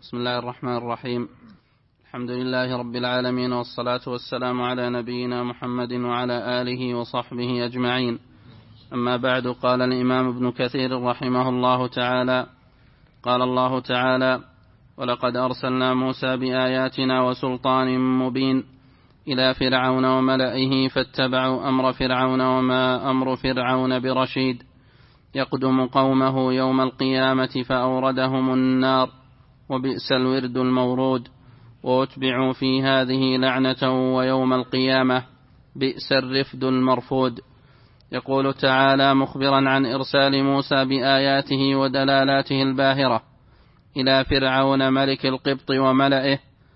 بسم الله الرحمن الرحيم. الحمد لله رب العالمين، والصلاة والسلام على نبينا محمد وعلى آله وصحبه أجمعين. أما بعد، قال الإمام ابن كثير رحمه الله تعالى: قال الله تعالى: ولقد أرسلنا موسى بآياتنا وسلطان مبين إلى فرعون وملئه فاتبعوا أمر فرعون وما أمر فرعون برشيد، يقدم قومه يوم القيامة فأوردهم النار وبئس الورد المورود، وأتبعوا في هذه لعنة ويوم القيامة بئس الرفد المرفود. يقول تعالى مخبرا عن إرسال موسى بآياته ودلالاته الباهرة إلى فرعون ملك القبط وملئه،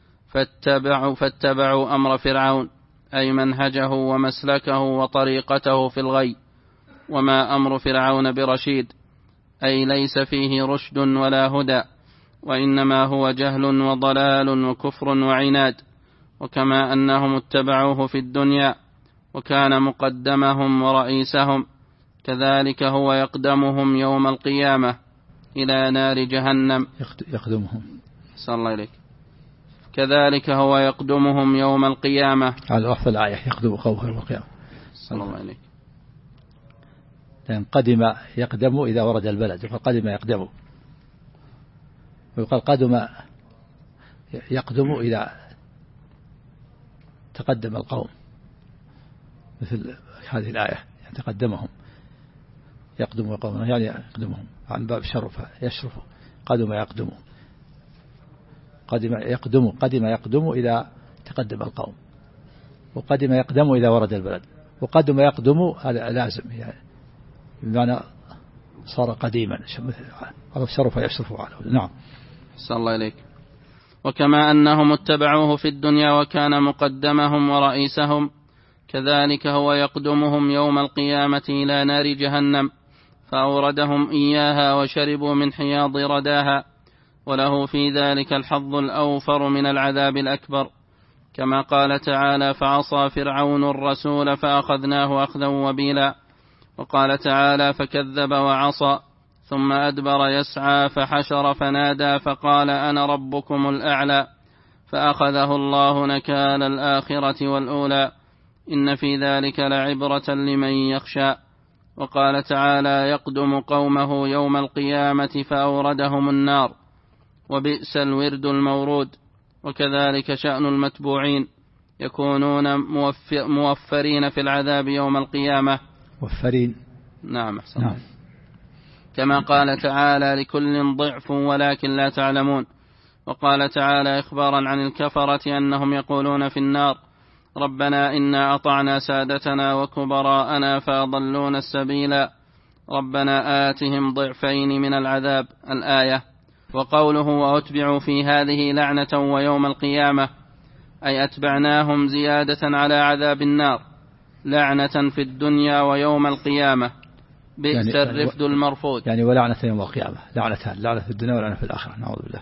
فاتبعوا أمر فرعون، أي منهجه ومسلكه وطريقته في الغي. وما أمر فرعون برشيد، أي ليس فيه رشد ولا هدى، وإنما هو جهل وضلال وكفر وعناد. وكما أنهم اتبعوه في الدنيا وكان مقدمهم ورئيسهم، كذلك هو يقدمهم يوم القيامة إلى نار جهنم. يقدمهم، صلى الله عليك. كذلك هو يقدمهم يوم القيامة على وقف الآية يقدم قومه يوم القيامة. صلى الله عليك. لأن قدم يقدم إذا ورد البلد، فقدم يقدم، ويقال قدم يقدم إذا تقدم القوم، مثل هذه الآية تقدمهم، يقدم القوم يعني يقدمهم عن باب شرف يشرف. قدم يقدم، قدم يقدم إذا تقدم القوم، وقدم يقدم إذا ورد البلد. وقدم يقدم هذا لازم، يعني بمعنى صار قديما، شرف يشرف عنه. نعم. صلى الله عليك. وكما أنهم اتبعوه في الدنيا وكان مقدمهم ورئيسهم، كذلك هو يقدمهم يوم القيامة إلى نار جهنم فأوردهم إياها وشربوا من حياض رداها، وله في ذلك الحظ الأوفر من العذاب الأكبر، كما قال تعالى: فعصى فرعون الرسول فأخذناه أخذا وبيلا. وقال تعالى: فكذب وعصى ثم أدبر يسعى فحشر فنادى فقال أنا ربكم الأعلى، فأخذه الله نكال الآخرة والأولى، إن في ذلك لعبرة لمن يخشى. وقال تعالى: يقدم قومه يوم القيامة فأوردهم النار وبئس الورد المورود. وكذلك شأن المتبوعين، يكونون موفرين في العذاب يوم القيامة. موفرين، نعم. كما قال تعالى: لكل ضعف ولكن لا تعلمون. وقال تعالى إخبارا عن الكفرة أنهم يقولون في النار: ربنا إنا أطعنا سادتنا وكبراءنا فأضلون السبيلا، ربنا آتهم ضعفين من العذاب. الآية. وقوله: وأتبعوا في هذه لعنة ويوم القيامة، أي أتبعناهم زيادة على عذاب النار، لعنة في الدنيا ويوم القيامة، بئس الرفد المرفود. يعني ولعنة يوم القيامة، لعنتان، لعنة في الدنيا ولعنة في الآخرة، نعوذ بالله.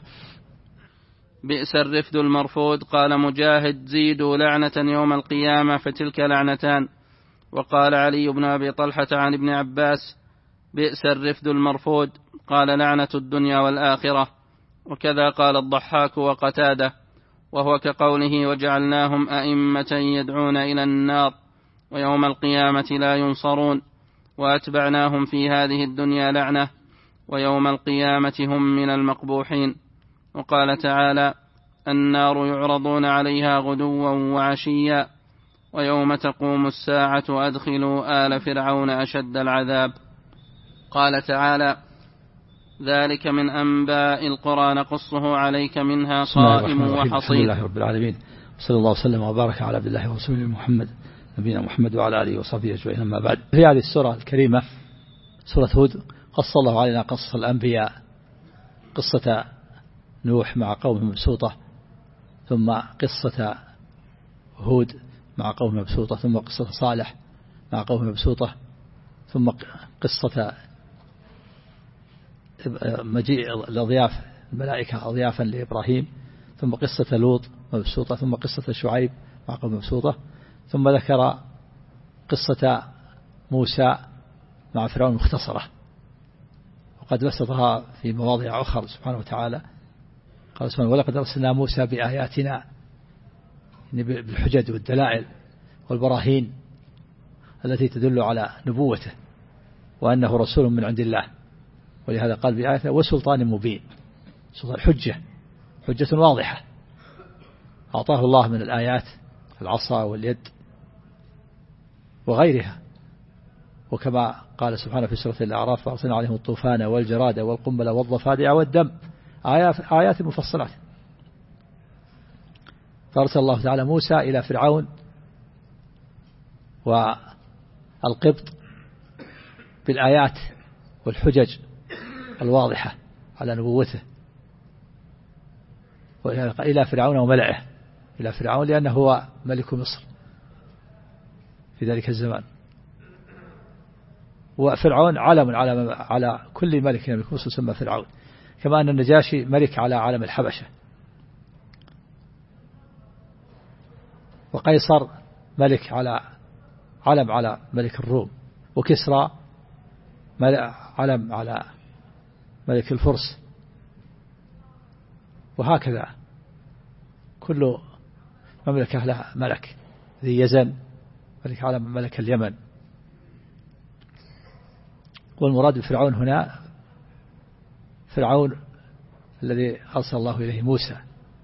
بئس الرفد المرفود. قال مجاهد: زيدوا لعنة يوم القيامة فتلك لعنتان. وقال علي بن أبي طلحة عن ابن عباس: بئس الرفد المرفود، قال لعنة الدنيا والآخرة. وكذا قال الضحاك وقتادة، وهو كقوله: وجعلناهم أئمة يدعون إلى النار ويوم القيامة لا ينصرون، وأتبعناهم في هذه الدنيا لعنة ويوم القيامة هم من المقبوحين. وقال تعالى: النار يعرضون عليها غدوا وعشيا ويوم تقوم الساعة أدخلوا آل فرعون أشد العذاب. قال تعالى: ذلك من أنباء القرى نقصه عليك منها قائم وحصيد. الحمد لله رب العالمين، صلى الله وسلم وبارك على عبد الله ورسوله محمد نبينا محمد وعلى آله وصحبه أجمعين. أما بعد، في هذه السورة الكريمة سورة هود قص الله علينا قصة الأنبياء، قصة نوح مع قومه مبسوطة، ثم قصة هود مع قومه مبسوطة، ثم قصة صالح مع قومه مبسوطة، ثم قصة مجيء الأضياف الملائكة أضيافا لإبراهيم، ثم قصة لوط مبسوطة، ثم قصة شعيب مع قومه مبسوطة، ثم ذكر قصة موسى مع فرعون مختصرة، وقد بسطها في مواضع أخرى سبحانه وتعالى قال سبحانه ولقد أرسلنا موسى بآياتنا، بالحجج والدلائل والبراهين التي تدل على نبوته وأنه رسول من عند الله. ولهذا قال بآياتنا وسلطان مبين، سلطان حجة واضحة أعطاه الله من الآيات العصا واليد وغيرها. وكما قال سبحانه في سورة الأعراف فأرسلنا عليهم الطوفان والجراد والقنبل والضفادع والدم، آيات مفصلات. فأرسل الله تعالى موسى إلى فرعون والقبط بالآيات والحجج الواضحة على نبوته، إلى فرعون وملئه، إلى فرعون لأنه هو ملك مصر في ذلك الزمان، وفرعون علم على كل ملك يملك مصر يسمى فرعون، كما أن النجاشي ملك على عالم الحبشة، وقيصر ملك علم على ملك الروم، وكسرى علم على ملك الفرس، وهكذا كل مملكة لها ملك. ذي يزن ملك على ملك اليمن. والمراد بفرعون هنا فرعون الذي أرسل الله إليه موسى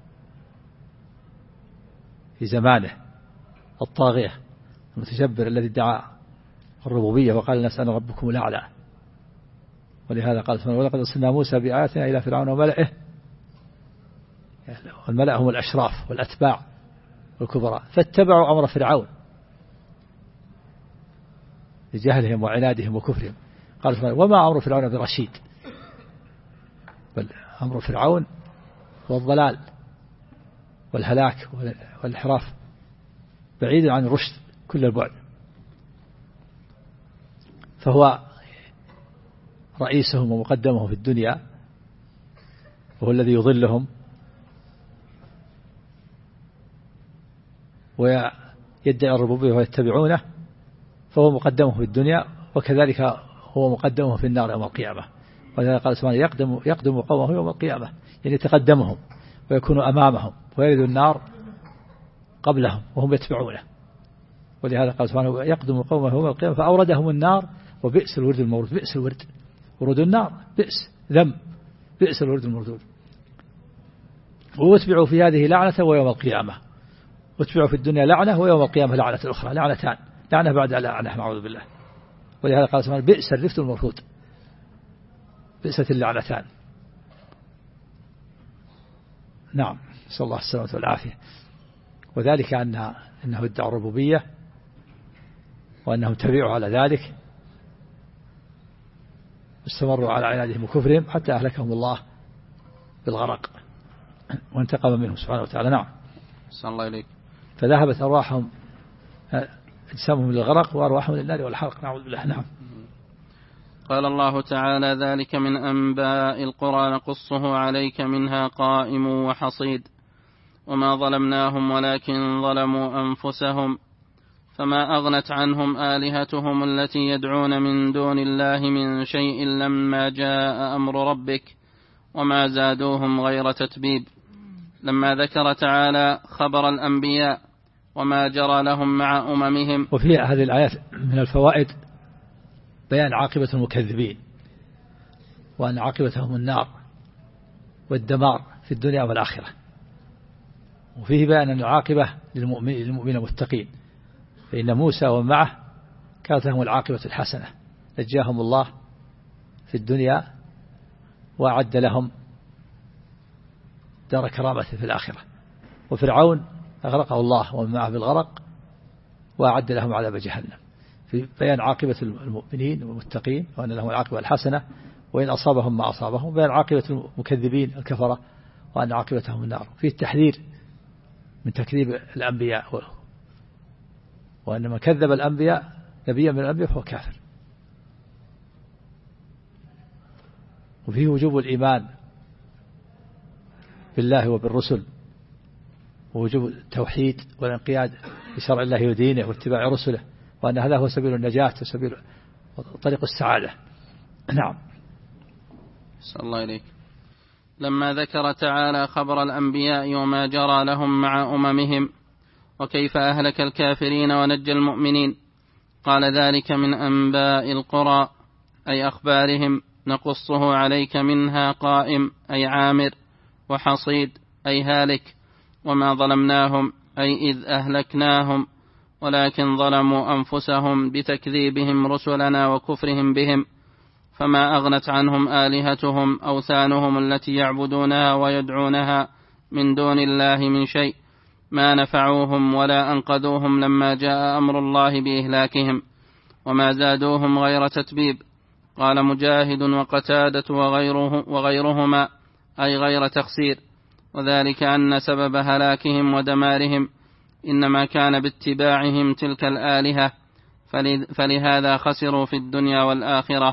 في زمانه، الطاغية المتجبر الذي ادعى الربوبية وقال الناس أنا ربكم الأعلى. ولهذا قال سبحانه ولقد أرسلنا موسى بآياتنا إلى فرعون وملئه، والملأ هم الأشراف والأتباع والكبراء، فاتبعوا أمر فرعون لجهلهم وعنادهم وكفرهم. قال سبحانه وما أمر فرعون برشيد، بل أمر فرعون هو الضلال والهلاك والانحراف بعيد عن الرشد كل البعد. فهو رئيسهم ومقدمهم في الدنيا، وهو الذي يضلهم ويدعي الربوبية ويتبعونه، فهو مقدمه في الدنيا، وكذلك هو مقدمه في النار يوم القيامة. ولذلك قال سبحانه يقدم قومه يوم القيامة، يعني يتقدمهم ويكون أمامهم ويرد النار قبلهم وهم يتبعونه. ولهذا قال سبحانه يقدم قومه يوم القيامة فأوردهم النار وبئس الورد المورود. بئس الورد، ورود النار بئس، ذم، بئس الورد المردود. واتبعوا في هذه لعنة ويوم القيامة، واتبعوا في الدنيا لعنة ويوم القيامة لعنة أخرى، لعنتان، لعنة بعد لعنة، نعوذ بالله. ولهذا قال سبحانه بئس الرفد المرفود، بئست اللعنتان. نعم، نسأل الله السلامة والعافية. وذلك أنه ادعى الربوبية وأنهم تبعوا على ذلك، استمروا على عنادهم وكفرهم حتى أهلكهم الله بالغرق وانتقم منهم سبحانه وتعالى. نعم، صلى الله عليك. فذهبت أرواحهم أجسامهم للغرق وأرواحهم للنار والحرق، نعوذ بالله. نعم. قال الله تعالى ذلك من أنباء القرى نقصه عليك منها قائم وحصيد وما ظلمناهم ولكن ظلموا أنفسهم فما أغنت عنهم آلهتهم التي يدعون من دون الله من شيء لما جاء أمر ربك وما زادوهم غير تتبيب. لما ذكر تعالى خبر الأنبياء وما جرى لهم مع أممهم. وفي هذه الآيات من الفوائد بيان عاقبة المكذبين، وأن عاقبتهم النار والدمار في الدنيا والآخرة. وفيه بيان أن العاقبة للمؤمنين المتقين، فإن موسى ومعه كانت لهم العاقبة الحسنة، نجاهم الله في الدنيا وأعد لهم دار كرامة في الآخرة. وفرعون أغرقه الله ومن معه بالغرق وأعد لهم عذاب جهنم، في بيان عاقبة المؤمنين والمتقين وأن لهم العاقبة الحسنة وإن أصابهم ما أصابهم، بيان عاقبة المكذبين الكفرة وأن عاقبتهم النار. فيه التحذير من تكذيب الأنبياء، وأن من كذب الأنبياء نبيا من الأنبياء فهو كافر. وفيه وجوب الإيمان بالله وبالرسل، ووجوب التوحيد والانقياد لشرع الله ودينه واتباع رسله، وأن هذا هو سبيل النجاة وسبيل طريق السعادة. نعم. صلى الله عليك. لما ذكر تعالى خبر الأنبياء وما جرى لهم مع أممهم وكيف أهلك الكافرين ونجى المؤمنين، قال ذلك من أنباء القرى، أي أخبارهم، نقصه عليك منها قائم، أي عامر، وحصيد، أي هالك، وما ظلمناهم، أي إذ أهلكناهم، ولكن ظلموا أنفسهم بتكذيبهم رسلنا وكفرهم بهم، فما أغنت عنهم آلهتهم أوثانهم التي يعبدونها ويدعونها من دون الله من شيء، ما نفعوهم ولا أنقذوهم لما جاء أمر الله بإهلاكهم، وما زادوهم غير تتبيب. قال مجاهد وقتادة وغيرهما أي غير تخسير، وذلك أن سبب هلاكهم ودمارهم إنما كان باتباعهم تلك الآلهة، فلهذا خسروا في الدنيا والآخرة.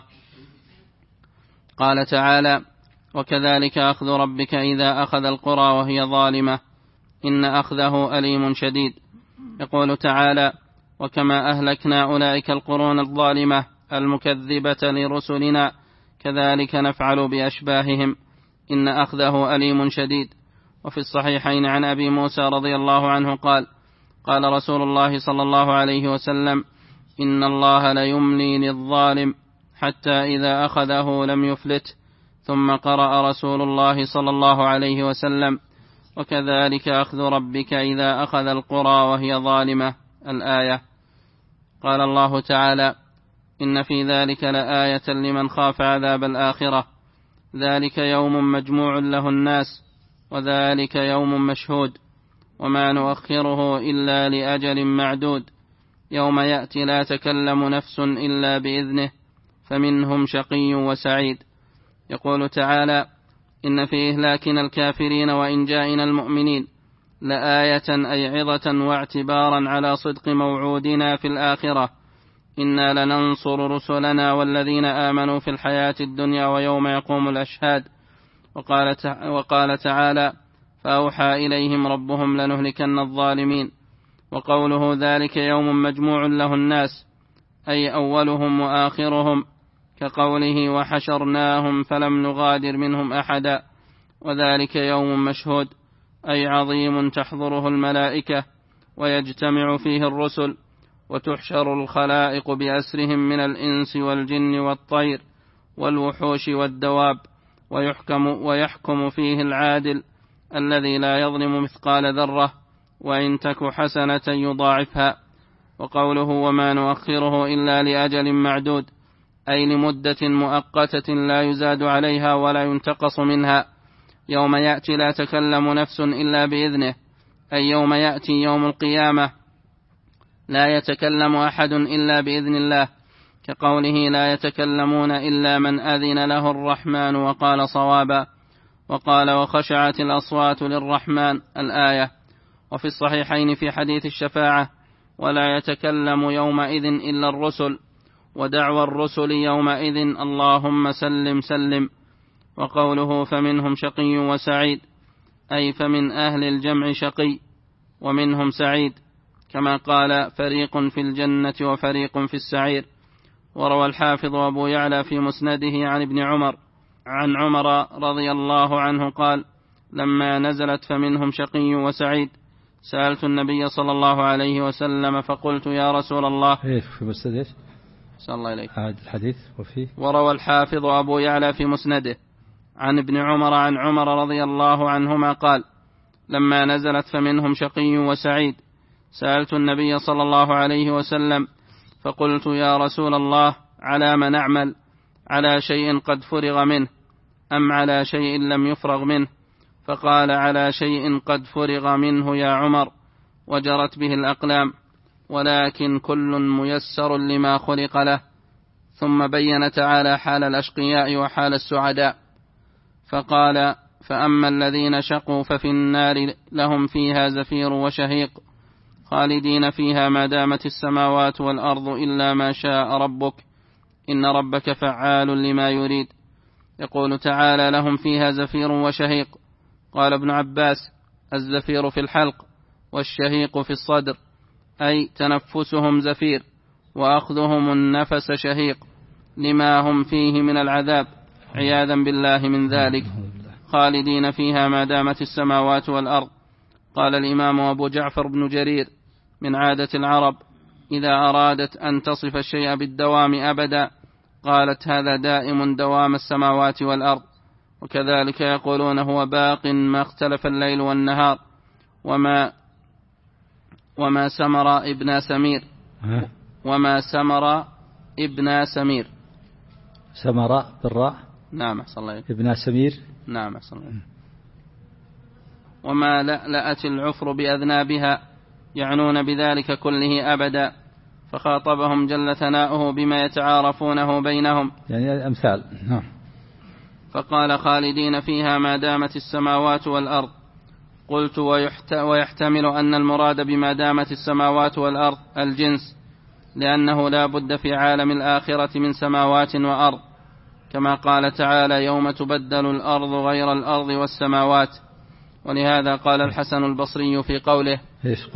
قال تعالى: وكذلك أخذ ربك إذا أخذ القرى وهي ظالمة إن أخذه أليم شديد. يقول تعالى: وكما أهلكنا أولئك القرون الظالمة المكذبة لرسلنا كذلك نفعل بأشباههم إن أخذه أليم شديد. وفي الصحيحين عن أبي موسى رضي الله عنه قال: قال رسول الله صلى الله عليه وسلم: إن الله ليملي للظالم حتى إذا أخذه لم يفلت. ثم قرأ رسول الله صلى الله عليه وسلم: وكذلك أخذ ربك إذا أخذ القرى وهي ظالمة، الآية. قال الله تعالى: إن في ذلك لآية لمن خاف عذاب الآخرة، ذلك يوم مجموع له الناس وذلك يوم مشهود، وما نؤخره إلا لأجل معدود، يوم يأتي لا تكلم نفس إلا بإذنه فمنهم شقي وسعيد. يقول تعالى: إن في إهلاكنا الكافرين وإنجائنا المؤمنين لآية أي عظة واعتبارا على صدق موعودنا في الآخرة، إنا لننصر رسلنا والذين آمنوا في الحياة الدنيا ويوم يقوم الأشهاد. وقال تعالى: فأوحى إليهم ربهم لنهلكن الظالمين. وقوله ذلك يوم مجموع له الناس أي أولهم وآخرهم، كقوله: وحشرناهم فلم نغادر منهم أحدا. وذلك يوم مشهود أي عظيم تحضره الملائكة ويجتمع فيه الرسل، وتحشر الخلائق بأسرهم من الإنس والجن والطير والوحوش والدواب، ويحكم فيه العادل الذي لا يظلم مثقال ذرة، وإن تك حسنة يضاعفها. وقوله: وما نؤخره إلا لأجل معدود، أي لمدة مؤقتة لا يزاد عليها ولا ينتقص منها، يوم يأتي لا تكلم نفس إلا بإذنه، أي يوم يأتي يوم القيامة لا يتكلم أحد إلا بإذن الله، كقوله: لا يتكلمون إلا من أذن له الرحمن وقال صوابا. وقال: وخشعت الأصوات للرحمن، الآية. وفي الصحيحين في حديث الشفاعة: ولا يتكلم يومئذ إلا الرسل، ودعوى الرسل يومئذ اللهم سلم سلم. وقوله: فمنهم شقي وسعيد، أي فمن أهل الجمع شقي ومنهم سعيد، كما قال: فريق في الجنة وفريق في السعير. وروى الحافظ أبو يعلى في مسنده عن ابن عمر عن عمر رضي الله عنه قال: لما نزلت فمنهم شقي وسعيد سألت النبي صلى الله عليه وسلم فقلت: يا رسول الله. في مسنده صلى الله عليه الحديث. وفيه وروى الحافظ أبو يعلى في مسنده عن ابن عمر عن عمر رضي الله عنهما قال: لما نزلت فمنهم شقي وسعيد سألت النبي صلى الله عليه وسلم فقلت: يا رسول الله، على ما نعمل؟ على شيء قد فرغ منه أم على شيء لم يفرغ منه؟ فقال: على شيء قد فرغ منه يا عمر، وجرت به الأقلام، ولكن كل ميسر لما خلق له. ثم بين تعالى حال الأشقياء وحال السعداء، فقال: فأما الذين شقوا ففي النار لهم فيها زفير وشهيق خالدين فيها ما دامت السماوات والأرض إلا ما شاء ربك إن ربك فعال لما يريد. يقول تعالى: لهم فيها زفير وشهيق. قال ابن عباس: الزفير في الحلق والشهيق في الصدر، أي تنفسهم زفير وأخذهم النفس شهيق لما هم فيه من العذاب، عياذا بالله من ذلك. خالدين فيها ما دامت السماوات والأرض. قال الإمام أبو جعفر بن جرير: من عادة العرب إذا أرادت أن تصف الشيء بالدوام أبدا قالت هذا دائم دوام السماوات والأرض. وكذلك يقولون هو باق ما اختلف الليل والنهار. وما سمر ابن سمير سمر بالراء. نعم أحسن الله. ابن سمير. نعم أحسن الله. وما لألأت العفر بأذنابها يعنون بذلك كله أبدا. فخاطبهم جل ثناؤه بما يتعارفونه بينهم، يعني أمثال. فقال خالدين فيها ما دامت السماوات والأرض. قلت ويحتمل أن المراد بما دامت السماوات والأرض الجنس، لأنه لا بد في عالم الآخرة من سماوات وأرض، كما قال تعالى يوم تبدل الأرض غير الأرض والسماوات. ولهذا قال الحسن البصري في قوله: إيش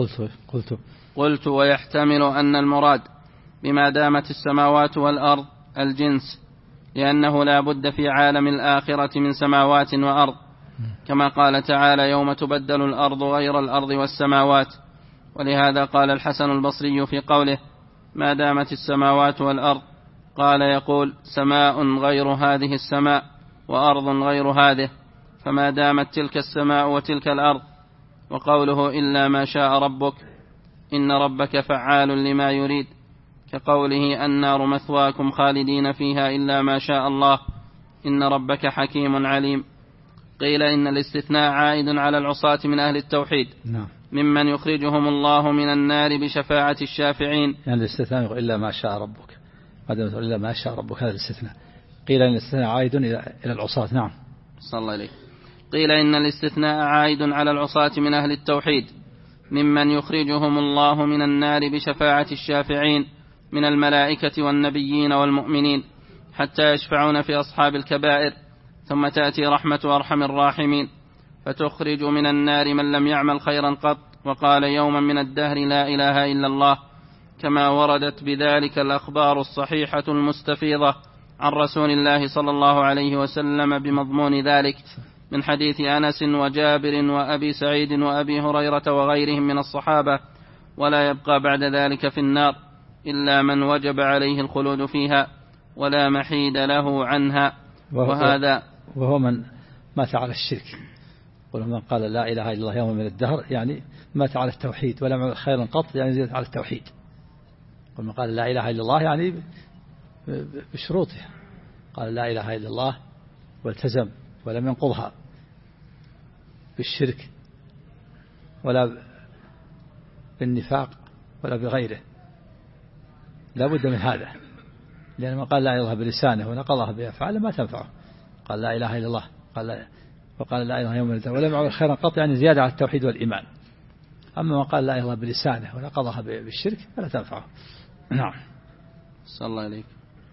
قلت ويحتمل أن المراد بما دامت السماوات والأرض الجنس، لأنه لا بد في عالم الآخرة من سماوات وأرض، كما قال تعالى يوم تبدل الأرض غير الأرض والسماوات. ولهذا قال الحسن البصري في قوله ما دامت السماوات والأرض قال يقول سماء غير هذه السماء وأرض غير هذه، فما دامت تلك السماء وتلك الأرض. وقوله إلا ما شاء ربك إن ربك فعال لما يريد، كقوله النار مثواكم خالدين فيها إلا ما شاء الله إن ربك حكيم عليم. قيل إن الاستثناء عائد على العصاة من أهل التوحيد ممن يخرجهم الله من النار بشفاعة الشافعين. يعني الاستثناء إلا ما شاء ربك، إلا ما شاء ربك هذا الاستثناء. قيل إن الاستثناء عائد إلى العصاة. نعم صلى الله عليه. قيل إن الاستثناء عائد على العصاة من أهل التوحيد ممن يخرجهم الله من النار بشفاعة الشافعين من الملائكة والنبيين والمؤمنين حتى يشفعون في أصحاب الكبائر، ثم تأتي رحمة أرحم الراحمين فتخرج من النار من لم يعمل خيرا قط وقال يوما من الدهر لا إله إلا الله، كما وردت بذلك الأخبار الصحيحة المستفيضة عن رسول الله صلى الله عليه وسلم بمضمون ذلك من حديث أنس وجابر وأبي سعيد وأبي هريرة وغيرهم من الصحابة. ولا يبقى بعد ذلك في النار إلا من وجب عليه الخلود فيها ولا محيد له عنها. وهو من مات على الشرك، ومن قال لا إله إلا الله يوم من الدهر يعني مات على التوحيد ولا يعمل خيرا قط يعني زيادة على التوحيد. ومن قال لا إله إلا الله يعني بشروطها، قال لا إله إلا الله والتزم ولم ينقضها بالشرك ولا بالنفاق ولا بغيره، لا بد من هذا، لأن من قال لا إله إلا الله بلسانه ونقضها بأفعاله ما تنفعه. قال لا إله إلا الله وقال لا إله يوم الدين ولم يعمل خيرا قط يعني زيادة على التوحيد والإيمان. أما من قال لا إله إلا الله بلسانه ونقضها بالشرك فلا تنفعه. نعم صلى الله عليك.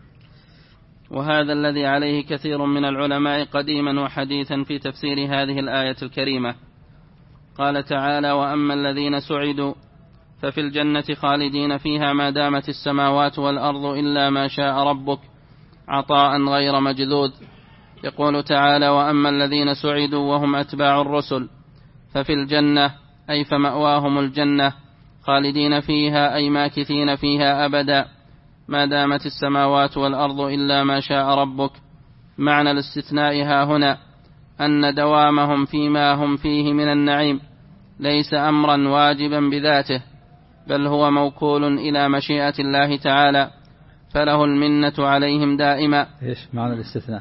وهذا الذي عليه كثير من العلماء قديما وحديثا في تفسير هذه الآية الكريمة. قال تعالى وأما الذين سعدوا ففي الجنة خالدين فيها ما دامت السماوات والأرض إلا ما شاء ربك عطاء غير مجذوذ. يقول تعالى وأما الذين سعدوا وهم أتباع الرسل ففي الجنة أي فمأواهم الجنة خالدين فيها أي ماكثين فيها أبدا ما دامت السماوات والأرض إلا ما شاء ربك. معنى الاستثناء ها هنا أن دوامهم فيما هم فيه من النعيم ليس أمرا واجبا بذاته، بل هو موكول إلى مشيئة الله تعالى، فله المنة عليهم دائما. إيش معنى الاستثناء؟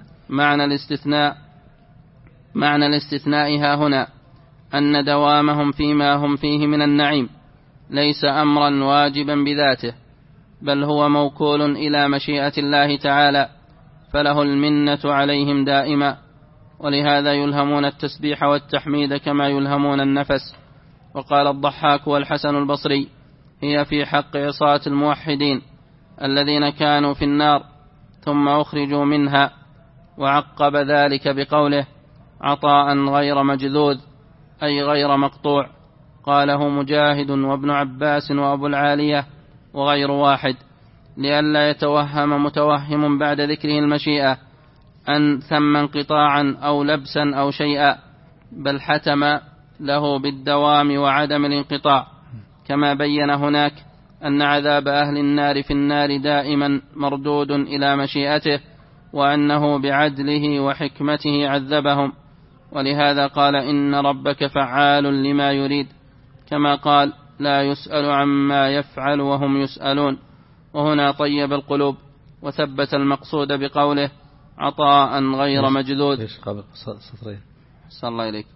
معنى الاستثناء ها هنا أن دوامهم فيما هم فيه من النعيم ليس أمرا واجبا بذاته، بل هو موكول إلى مشيئة الله تعالى، فله المنة عليهم دائما. ولهذا يلهمون التسبيح والتحميد كما يلهمون النفس. وقال الضحاك والحسن البصري هي في حق عصاة الموحدين الذين كانوا في النار ثم أخرجوا منها. وعقب ذلك بقوله عطاء غير مجذوذ أي غير مقطوع. قاله مجاهد وابن عباس وأبو العالية وغير واحد، لئلا يتوهم متوهم بعد ذكره المشيئة أن ثم انقطاعا أو لبسا أو شيئا، بل حتم له بالدوام وعدم الانقطاع، كما بين هناك أن عذاب أهل النار في النار دائما مردود إلى مشيئته، وأنه بعدله وحكمته عذبهم، ولهذا قال إن ربك فعال لما يريد، كما قال لا يسأل عما يفعل وهم يسألون. وهنا طيب القلوب وثبت المقصود بقوله عطاء غير مجدود. صلى الله إليك.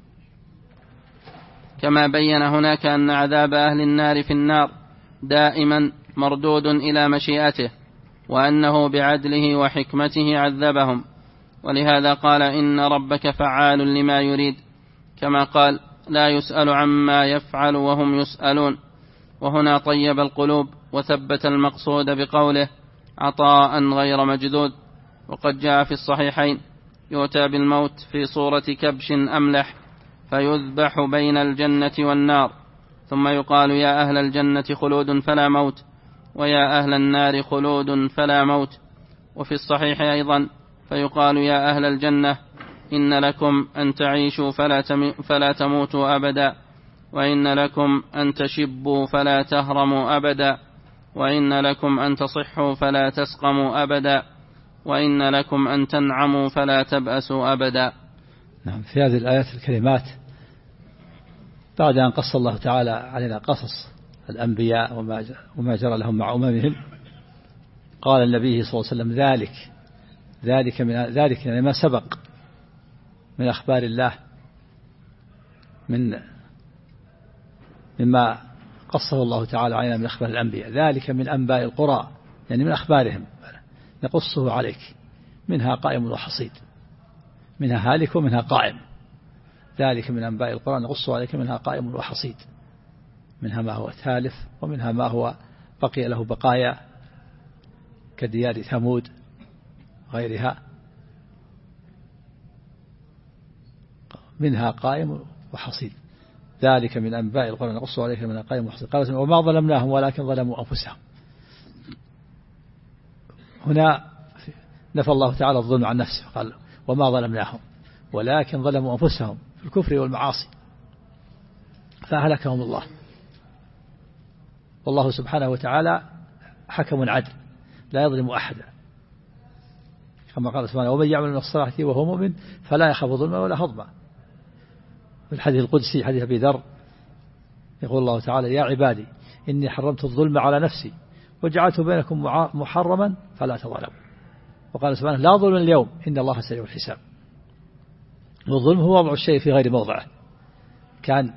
كما بين هناك أن عذاب أهل النار في النار دائما مردود إلى مشيئته، وأنه بعدله وحكمته عذبهم، ولهذا قال إن ربك فعال لما يريد، كما قال لا يسأل عما يفعل وهم يسألون. وهنا طيب القلوب وثبت المقصود بقوله عطاء غير مجدود. وقد جاء في الصحيحين يؤتى بالموت في صورة كبش أملح فيذبح بين الجنة والنار، ثم يقال يا أهل الجنة خلود فلا موت، ويا أهل النار خلود فلا موت. وفي الصحيح أيضا فيقال يا أهل الجنة إن لكم أن تعيشوا فلا تموتوا أبدا، وإن لكم أن تشبوا فلا تهرموا أبدا، وإن لكم أن تصحوا فلا تسقموا أبدا، وإن لكم أن تنعموا فلا تبأسوا أبدا. نعم. في هذه الآيات الكريمات بعد أن قص الله تعالى علينا قصص الأنبياء وما جرى لهم مع أممهم، قال النبي صلى الله عليه وسلم ذلك يعني ما سبق من أخبار الله مما قصه الله تعالى علينا من أخبار الأنبياء، ذلك من أنباء القرى يعني من أخبارهم نقصه عليك، منها قائم وحصيد، منها هالك ومنها قائم. ذلك من أنباء القرى نقصه عليك منها قائم وحصيد، منها ما هو تالف ومنها ما هو بقي له بقايا كديار ثمود غيرها، منها قائم وحصيد. ذلك من أنباء القرى نقصه عليك منها قائم وحصيد. قال وما ظلمناهم ولكن ظلموا أنفسهم. هنا نفى الله تعالى الظلم عن نفسه، قال وما ظلمناهم ولكن ظلموا أنفسهم في الكفر والمعاصي فأهلكهم الله. والله سبحانه وتعالى حكم عدل لا يظلم أحدا، كما قال سبحانه ومن يعمل من الصالحات وهو مؤمن فلا يخاف ظلما ولا هضما. في الحديث القدسي حديث أبي ذر يقول الله تعالى يا عبادي إني حرمت الظلم على نفسي وجعلته بينكم محرما فلا تظلموا. وقال سبحانه لا ظلم اليوم إن الله سريع الحساب. والظلم هو وضع الشيء في غير موضعه، كان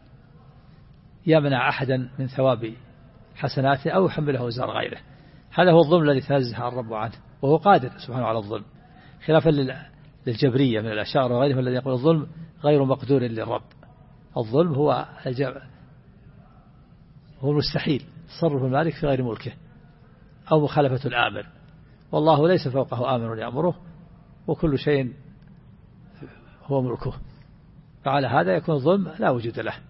يمنع أحدا من ثواب حسناته أو يحمله وزار غيره، هذا هو الظلم الذي تنزه الرب عنه، وهو قادر سبحانه على الظلم، خلافا للجبرية من الأشاعرة وغيرهم الذي يقول الظلم غير مقدور للرب. الظلم هو المستحيل، تصرف المالك في غير ملكه أو مخالفة الآمر، والله ليس فوقه آمر يأمره وكل شيء هو ملكه، فعلى هذا يكون الظلم لا وجود له.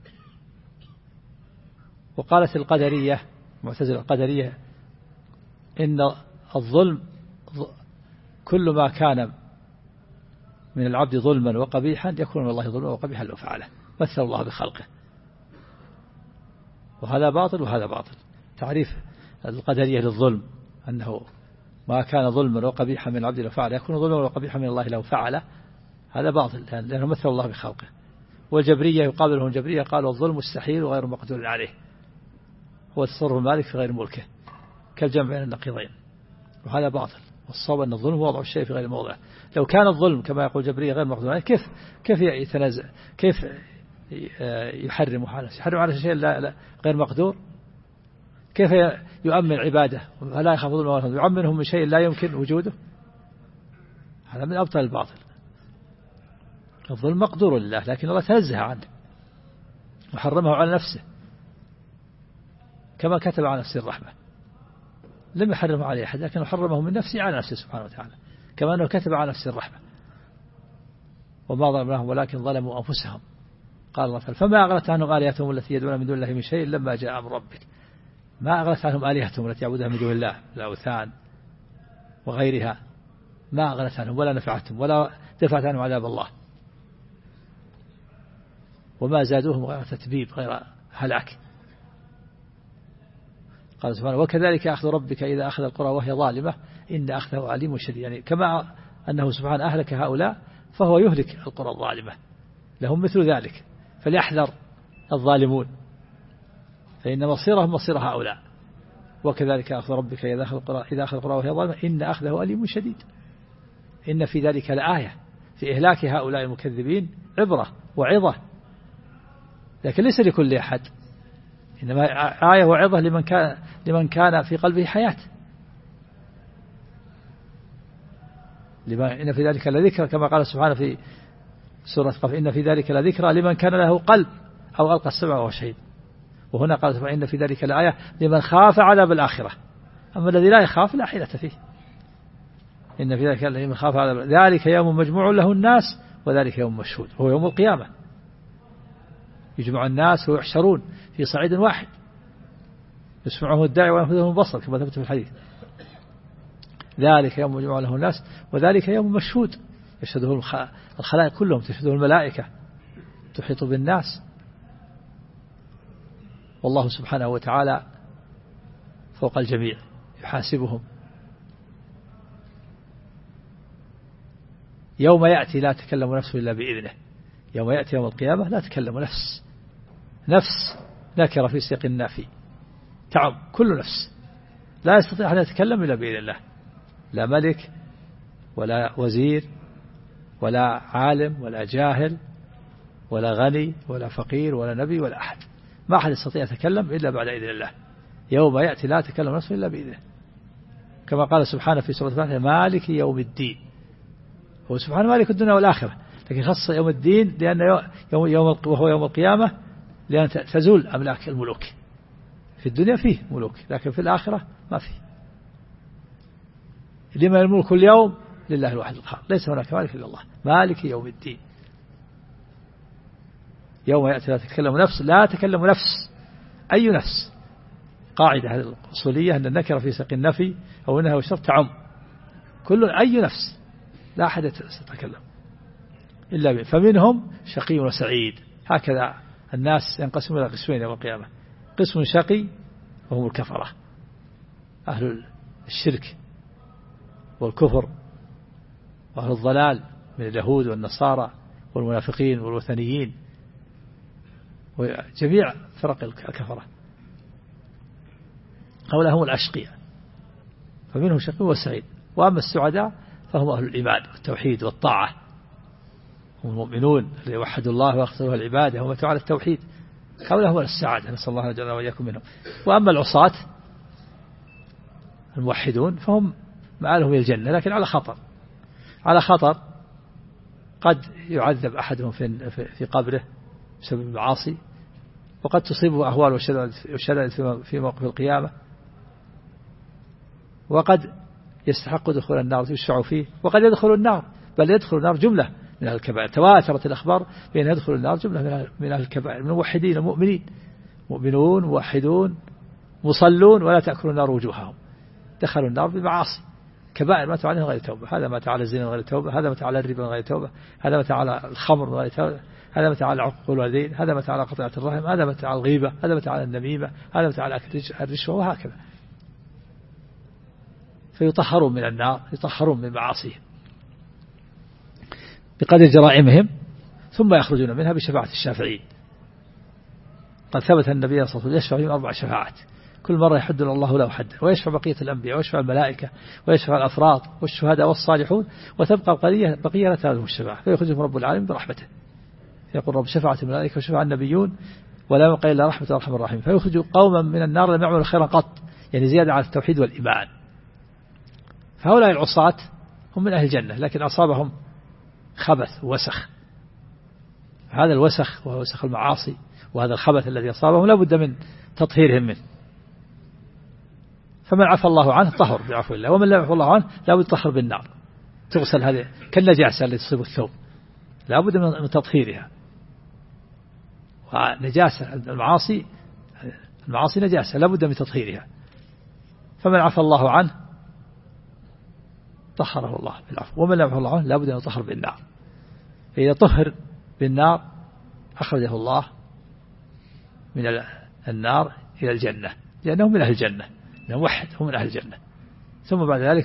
وقالت القدرية معتزلة القدرية إن الظلم كل ما كان من العبد ظلما وقبيحا يكون من الله ظلما وقبيحا لو فعله، مثل الله بخلقه، وهذا باطل وهذا باطل. تعريف القدرية للظلم أنه ما كان ظلما وقبيحا من العبد لو فعله يكون ظلما وقبيحا من الله لو فعله، هذا باطل لأنه مثل الله بخلقه. والجبرية يقابلهم الجبرية قالوا الظلم مستحيل وغير مقدور عليه، هو تصرف المالك في غير ملكه كالجمع بين النقيضين، وهذا باطل. والصواب أن الظلم هو وضع الشيء في غير موضعه. لو كان الظلم كما يقول الجبرية غير مقدور عليه كيف يتنازع، كيف يحرم على شيء غير مقدور؟ كيف يؤمن عباده ولا يخاف ظلم ولا يؤمنهم من شيء لا يمكن وجوده؟ هذا من أبطل الباطل. الظلم مقدور لله لكن الله تنزه عنه وحرمه على نفسه، كما كتب على نفسه الرحمة لم يحرمه عليه أحد لكن حرمه من نفسه على نفسه سبحانه وتعالى، كما أنه كتب على نفسه الرحمة. وما ظلمناهم ولكن ظلموا أنفسهم. قال الله تعالى فما أغنت عنهم آلهتهم التي يدعون من دون الله من شيء لما جاء أمر ربك. ما أغنت عنهم آلهتهم التي يعبدونها من دون الله الأوثان وغيرها ما أغنت عنهم ولا نفعتهم ولا دفعت عنهم عذاب الله، وما زادوهم غير تتبيب، غير هلاك. قال سبحانه وكذلك أخذ ربك إذا أخذ القرى وهي ظالمة إن أخذه عليم شديد. يعني كما أنه سبحانه أهلك هؤلاء فهو يهلك القرى الظالمة، لهم مثل ذلك، فليحذر الظالمون فإن مصيرهم مصير هؤلاء. وكذلك أخذ ربك إذا أخذ القرى وهي ظالمة إن أخذه أليم شديد. إن في ذلك لآية في إهلاك هؤلاء المكذبين، عبرة وعظة، لكن ليس لكل أحد، إنما آية وعظة لمن كان في قلبه حياة. إن في ذلك لذكرى كما قال سبحانه في سورة قف إن في ذلك لذكرى لمن كان له قلب أو ألقى السمع وهو شهيد. وهنا قال سبحانه إن في ذلك لآية لمن خاف عذاب الآخرة، أما الذي لا يخاف لا حيلة فيه. إن في ذلك لمن خاف عذاب ذلك يوم مجموع له الناس وذلك يوم مشهود، هو يوم القيامة يجمع الناس ويحشرون في صعيد واحد يسمعه الداعي وينفذه البصر كما ثبت في الحديث. ذلك يوم مجموع له الناس وذلك يوم مشهود يشهده الخلائق كلهم، تشهده الملائكة تحيط بالناس، والله سبحانه وتعالى فوق الجميع يحاسبهم. يوم يأتي لا تكلم نفس إلا بإذنه، يوم يأتي يوم القيامة لا تكلم نفس نكرة في سياق النافي تعم كل نفس، لا يستطيع أن يتكلم إلا بإذن الله، لا ملك ولا وزير ولا عالم ولا جاهل ولا غني ولا فقير ولا نبي ولا أحد، ما أحد يستطيع يتكلم إلا بعد إذن الله. يوم يأتي لا تكلم نفس إلا بإذنه، كما قال سبحانه في سورة الفاتحة مالك يوم الدين. هو سبحانه مالك الدنيا والآخرة، لكن خص يوم الدين لأن وهو يوم القيامة، لأن تزول أملاك الملوك. في الدنيا فيه ملوك لكن في الآخرة ما فيه. لمن الملك اليوم لله الواحد القهار، ليس هناك مالك إلا الله، مالك يوم الدين. يوم يأتي لا تكلم نفس أي نفس. قاعدة الأصولية أن النكرة في سياق النفي أو إنها والشرط تعم كل أي نفس، لا أحد يتكلم إلا به، فمنهم شقي وسعيد. هكذا الناس ينقسمون إلى قسمين يوم القيامة، قسم شقي وهم الكفرة أهل الشرك والكفر وأهل الضلال من اليهود والنصارى والمنافقين والوثنيين وجميع فرق الكفرة، هؤلاء هم الأشقياء، فمنهم شقي وسعيد. وأما السعداء فهم أهل الإيمان والتوحيد والطاعة، هم المؤمنون الذين يوحدوا الله ويخصوا العبادة هم على التوحيد، هؤلاء هم السعادة، نسأل الله أن يجعلنا وإياكم منهم. وأما العصاة الموحدون فهم مآلهم إلى الجنة، لكن على خطر قد يعذب أحدهم في قبره بسبب المعاصي، وقد تصيبه أهوال وشدائد في موقف القيامة، وقد يستحق دخول النار يشفع فيه، وقد يدخل النار، بل يدخل النار جملة من أهل الكبائر. تواترت الأخبار بأن يدخل النار جملة من أهل الكبائر، من الموحدين المؤمنين، مؤمنون موحدون مصلون ولا تأكل النار وجوههم، دخلوا النار بمعاصي كبائر ماتوا عليها غير توبة. هذا مات على الزنا غير توبة، هذا مات على الربا غير توبة، هذا مات على الخمر غير توبة، هذا مات على عقوق الوالدين، هذا مات على قطيعة الرحم، هذا مات على الغيبة، هذا مات على النميمة، هذا مات على أكل الرشوة، وهكذا. فيطهرون من النار، يطهرون من معاصيهم بقدر جرائمهم، ثم يخرجون منها بشفاعة الشافعين. قد ثبت النبي صلى الله عليه وسلم يشفع فيهم 4 شفاعات، كل مرة يحد الله له حدا، ويشفع بقية الأنبياء ويشفع الملائكة ويشفع الأفراد والشهداء والصالحون، وتبقى بقية لا تنالهم الشفاعة، فيخرجهم رب العالمين برحمته، يقول رب شفاعة الملائكة وشفاعة النبيون ولا يبقى إلا رحمة أرحم الراحمين، فيخرج قوما من النار لم يعملوا خيرا قط، يعني زيادة على التوحيد والإيمان. فهؤلاء العصاة هم من أهل الجنة، لكن أصابهم خبث ووسخ، هذا الوسخ وهو وسخ المعاصي وهذا الخبث الذي أصابهم لا بد من تطهيرهم منه. فمن عفى الله عنه طهر بعفو الله، ومن لا يعفو الله عنه لا بد يطهر بالنار، تغسل هذه كالنجاسة التي تصيب الثوب، لا بد من تطهيرها. ونجاسة المعاصي نجاسة لا بد من تطهيرها. فمن عفى الله عنه طهره الله بالعفو، ومن لم يعفو الله عنه لابد أن يطهر بالنار. فإذا طهر بالنار أخرجه الله من النار إلى الجنة، لأنه من أهل الجنة، لأنه موحد هو من أهل الجنة. ثم بعد ذلك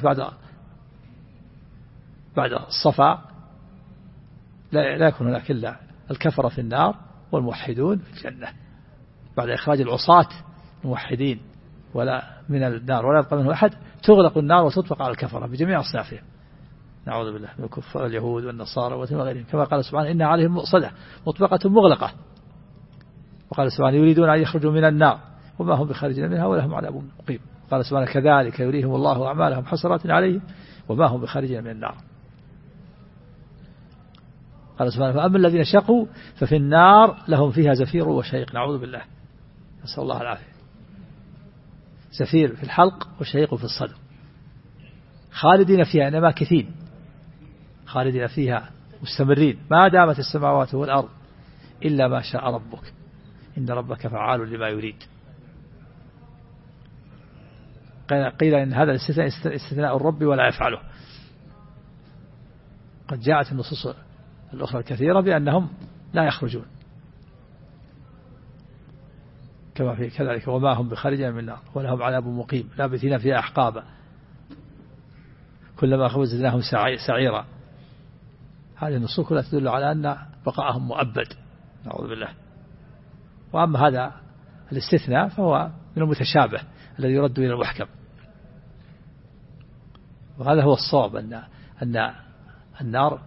بعد الصفا لا يكون هناك إلا الكفرة في النار والموحدون في الجنة، بعد إخراج العصاة الموحدين ولا من النار ولا يبقى منه أحد، تغلق النار وتطبق على الكفرة بجميع أصنافهم، نعوذ بالله من الكفار اليهود والنصارى وغيرهم، كما قال سبحانه إن عليهم مؤصدة مطبقة مغلقة. وقال سبحانه يريدون أن يخرجوا من النار وما هم بخارجين منها ولهم عذاب مقيم. قال سبحانه كذلك يريهم الله أعمالهم حسرات عليهم وما هم بخارجين من النار. قال سبحانه فأما الذين شقوا ففي النار لهم فيها زفير وشهيق، نعوذ بالله، نسأل الله العافية. زفير في الحلق وشهيق في الصدر، خالدين فيها، إنما كثير خالدين فيها مستمرين ما دامت السماوات والأرض إلا ما شاء ربك إن ربك فعال لما يريد. قيل إن هذا استثناء الرب ولا يفعله. قد جاءت النصوص الأخرى الكثيرة بأنهم لا يخرجون، كما في كذلك وما هم بخارجين من النار ولهم عذاب مقيم لابثين فيها أحقابا كلما خبز زدناهم سعيرا. هذه النصوص كلها تدل على أن بقاءهم مؤبد، نعوذ بالله. وأما هذا الاستثناء فهو من المتشابه الذي يرد إلى المحكم، وهذا هو الصواب أن النار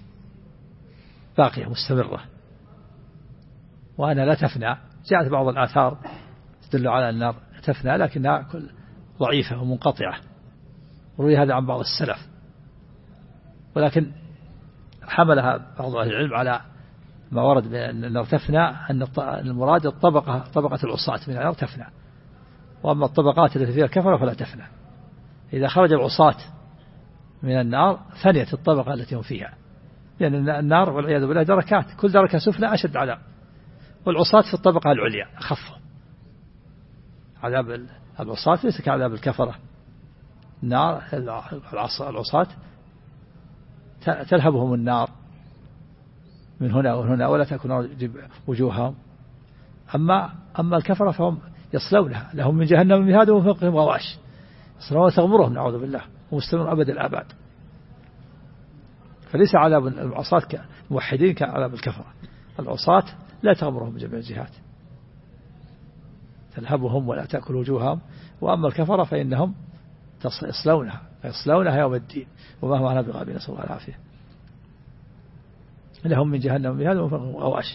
باقية مستمرة وأنا لا تفنى. جاءت بعض الآثار تدل على أن النار تفنى لكنها ضعيفة ومنقطعة، وروي هذا عن بعض السلف، ولكن حملها بعض أهل العلم على ما ورد بأن النار تفنى، أن المراد طبقة العصاة من النار تفنى، وأما الطبقات التي فيها الكفرة فلا تفنى. إذا خرج العصاة من النار فنيت الطبقة التي هم فيها، لأن النار والعياذ بالله دركات، كل دركة سفلى أشد عذاب، والعصاة في الطبقة العليا أخف. عذاب العصاة ليس كعذاب الكفرة. النار العصاة تلهبهم النار من هنا ومن هنا ولا تكون وجوههم. أما الكفرة فهم يصلونها، لهم من جهنم مهاد ومن فوقهم غواش، يصلون تغمرهم نعوذ بالله ومستمرون أبد الآباد. فليس عذاب العصاة كموحدين كعذاب الكفرة. العصاة لا تغمرهم من جميع الجهات، تلهبهم ولا تأكل وجوههم. وأما الكفرة فإنهم يصلونها يوم الدين وما هم عنها بغائبين، نسأل الله العافية. لهم من جهنم مهاد ومن فوقهم غواش.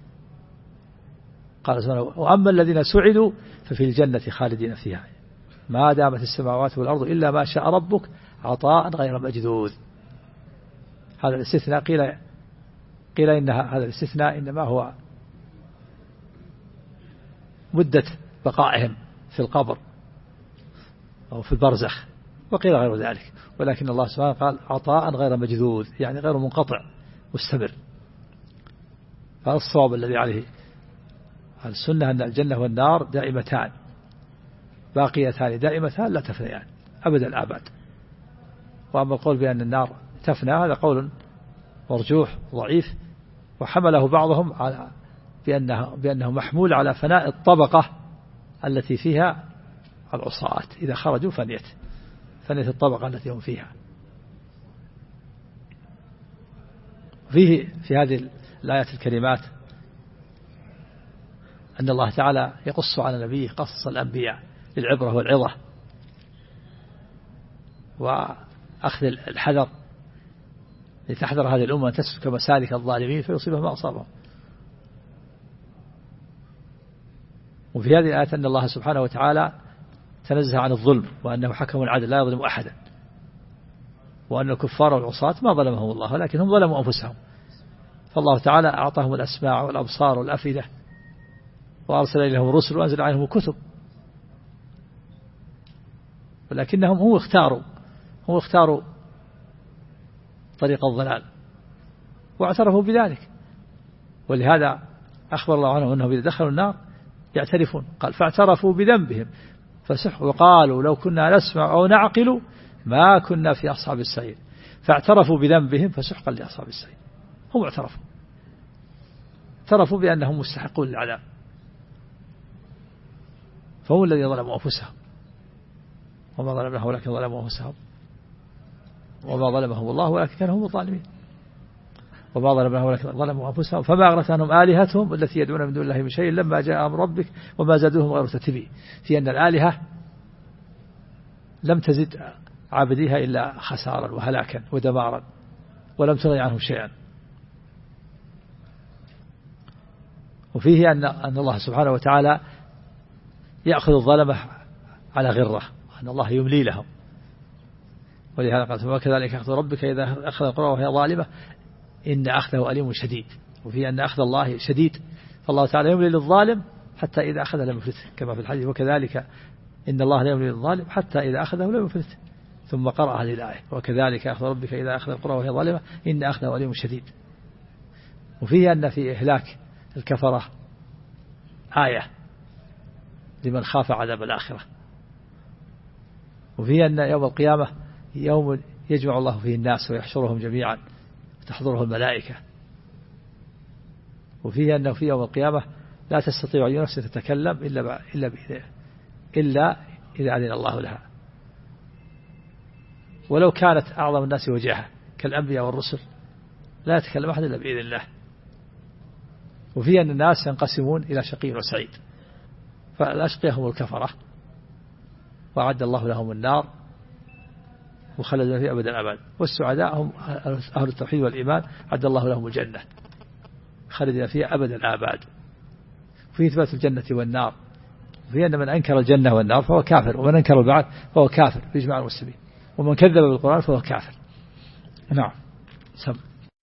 قال سبحانه وأما الذين سعدوا ففي الجنة خالدين فيها ما دامت السماوات والأرض إلا ما شاء ربك عطاء غير مجذوذ. هذا الاستثناء قيل إن هذا الاستثناء إنما هو مدة بقائهم في القبر أو في البرزخ، وقيل غير ذلك، ولكن الله سبحانه قال عطاء غير مجذوذ، يعني غير منقطع مستمر. فهذا الصواب الذي عليه السنة أن الجنة والنار دائمتان باقيتان دائمتان لا تفنيان أبد الآباد. وأما القول بأن النار تفنى هذا قول مرجوح ضعيف، وحمله بعضهم على بأنه محمول على فناء الطبقة التي فيها العصاة، إذا خرجوا فنيت الطبقة التي هم فيها. فيه في هذه الآيات الكريمات أن الله تعالى يقص على نبيه قصص الأنبياء للعبرة والعظة وأخذ الحذر لتحذر هذه الأمة أن تسلك مسالك الظالمين فيصيبها ما أصابهم. وفي هذه الآية أن الله سبحانه وتعالى تنزه عن الظلم، وأنه حكم العدل لا يظلم أحدا، وأن الكفار والعصاة ما ظلمهم الله ولكنهم ظلموا أنفسهم. فالله تعالى أعطاهم الأسماع والأبصار والأفئدة وأرسل إليهم الرسل وأنزل عليهم الكتب، ولكنهم هم اختاروا طريق الضلال واعترفوا بذلك. ولهذا أخبر الله عنهم أنهم إذا دخلوا النار يعترفون، قال فاعترفوا بذنبهم فسحقوا وقالوا لو كنا نسمع أو نعقل ما كنا في أصحاب السعير فاعترفوا بذنبهم فسحقا لأصحاب السعير. هم اعترفوا بأنهم مستحقون للعذاب، فهم الذين ظلموا أنفسهم وما ظلمناهم ولكن ظلموا أنفسهم وما ظلمهم الله ولكن كانوا هم الظالمين. وما ظلمناهم ولكن ظلموا أنفسهم فما أغنت عنهم آلهتهم التي يدعون من دون الله من شيء لما جاء أمر ربك وما زادوهم غير تتبيع، في أن الآلهة لم تزد عابديها إلا خسارا وهلاكا ودمارا ولم تغني عنهم شيئا. وفيه أن الله سبحانه وتعالى يأخذ الظلمة على غرة، أن الله يملي لهم، ولهذا قال وكذلك أخذ ربك إذا أخذ القرى وهي ظالمة إن أخذه أليم شديد. وفيه أن أخذ الله شديد، فالله تعالى يملي للظالم حتى إذا أخذه لم يفلته، كما في الحديث وكذلك إن الله لا يملي للظالم حتى إذا أخذه لم يفلته. ثم قرأ هذه الآية وكذلك أخذ ربك إذا أخذ القرى وهي ظالمة إن أخذه أليم شديد. وفيه أن في إهلاك الكفرة آية لمن خاف عذاب الآخرة. وفيه أن يوم القيامة يوم يجمع الله فيه الناس ويحشرهم جميعا تحضره الملائكة. وفيه أنه في يوم القيامة لا تستطيع أي نفس تتكلم إلا إذا أذن الله لها، ولو كانت أعظم الناس وجاهة كالأنبياء والرسل لا يتكلم أحد إلا بإذن الله. وفيه أن الناس ينقسمون إلى شقي وسعيد، فالأشقياء هم الكفرة وأعد الله لهم النار وخلدنا فيه أبدا أبدا، والسعداء هم أهل التوحيد والإيمان أعد الله لهم الجنة خلدنا فيها أبدا أبد. وفيه إثبات الجنة والنار، وفيه أن من أنكر الجنة والنار فهو كافر، ومن أنكر البعث فهو كافر بإجماع المسلمين، ومن كذب بالقرآن فهو كافر. نعم.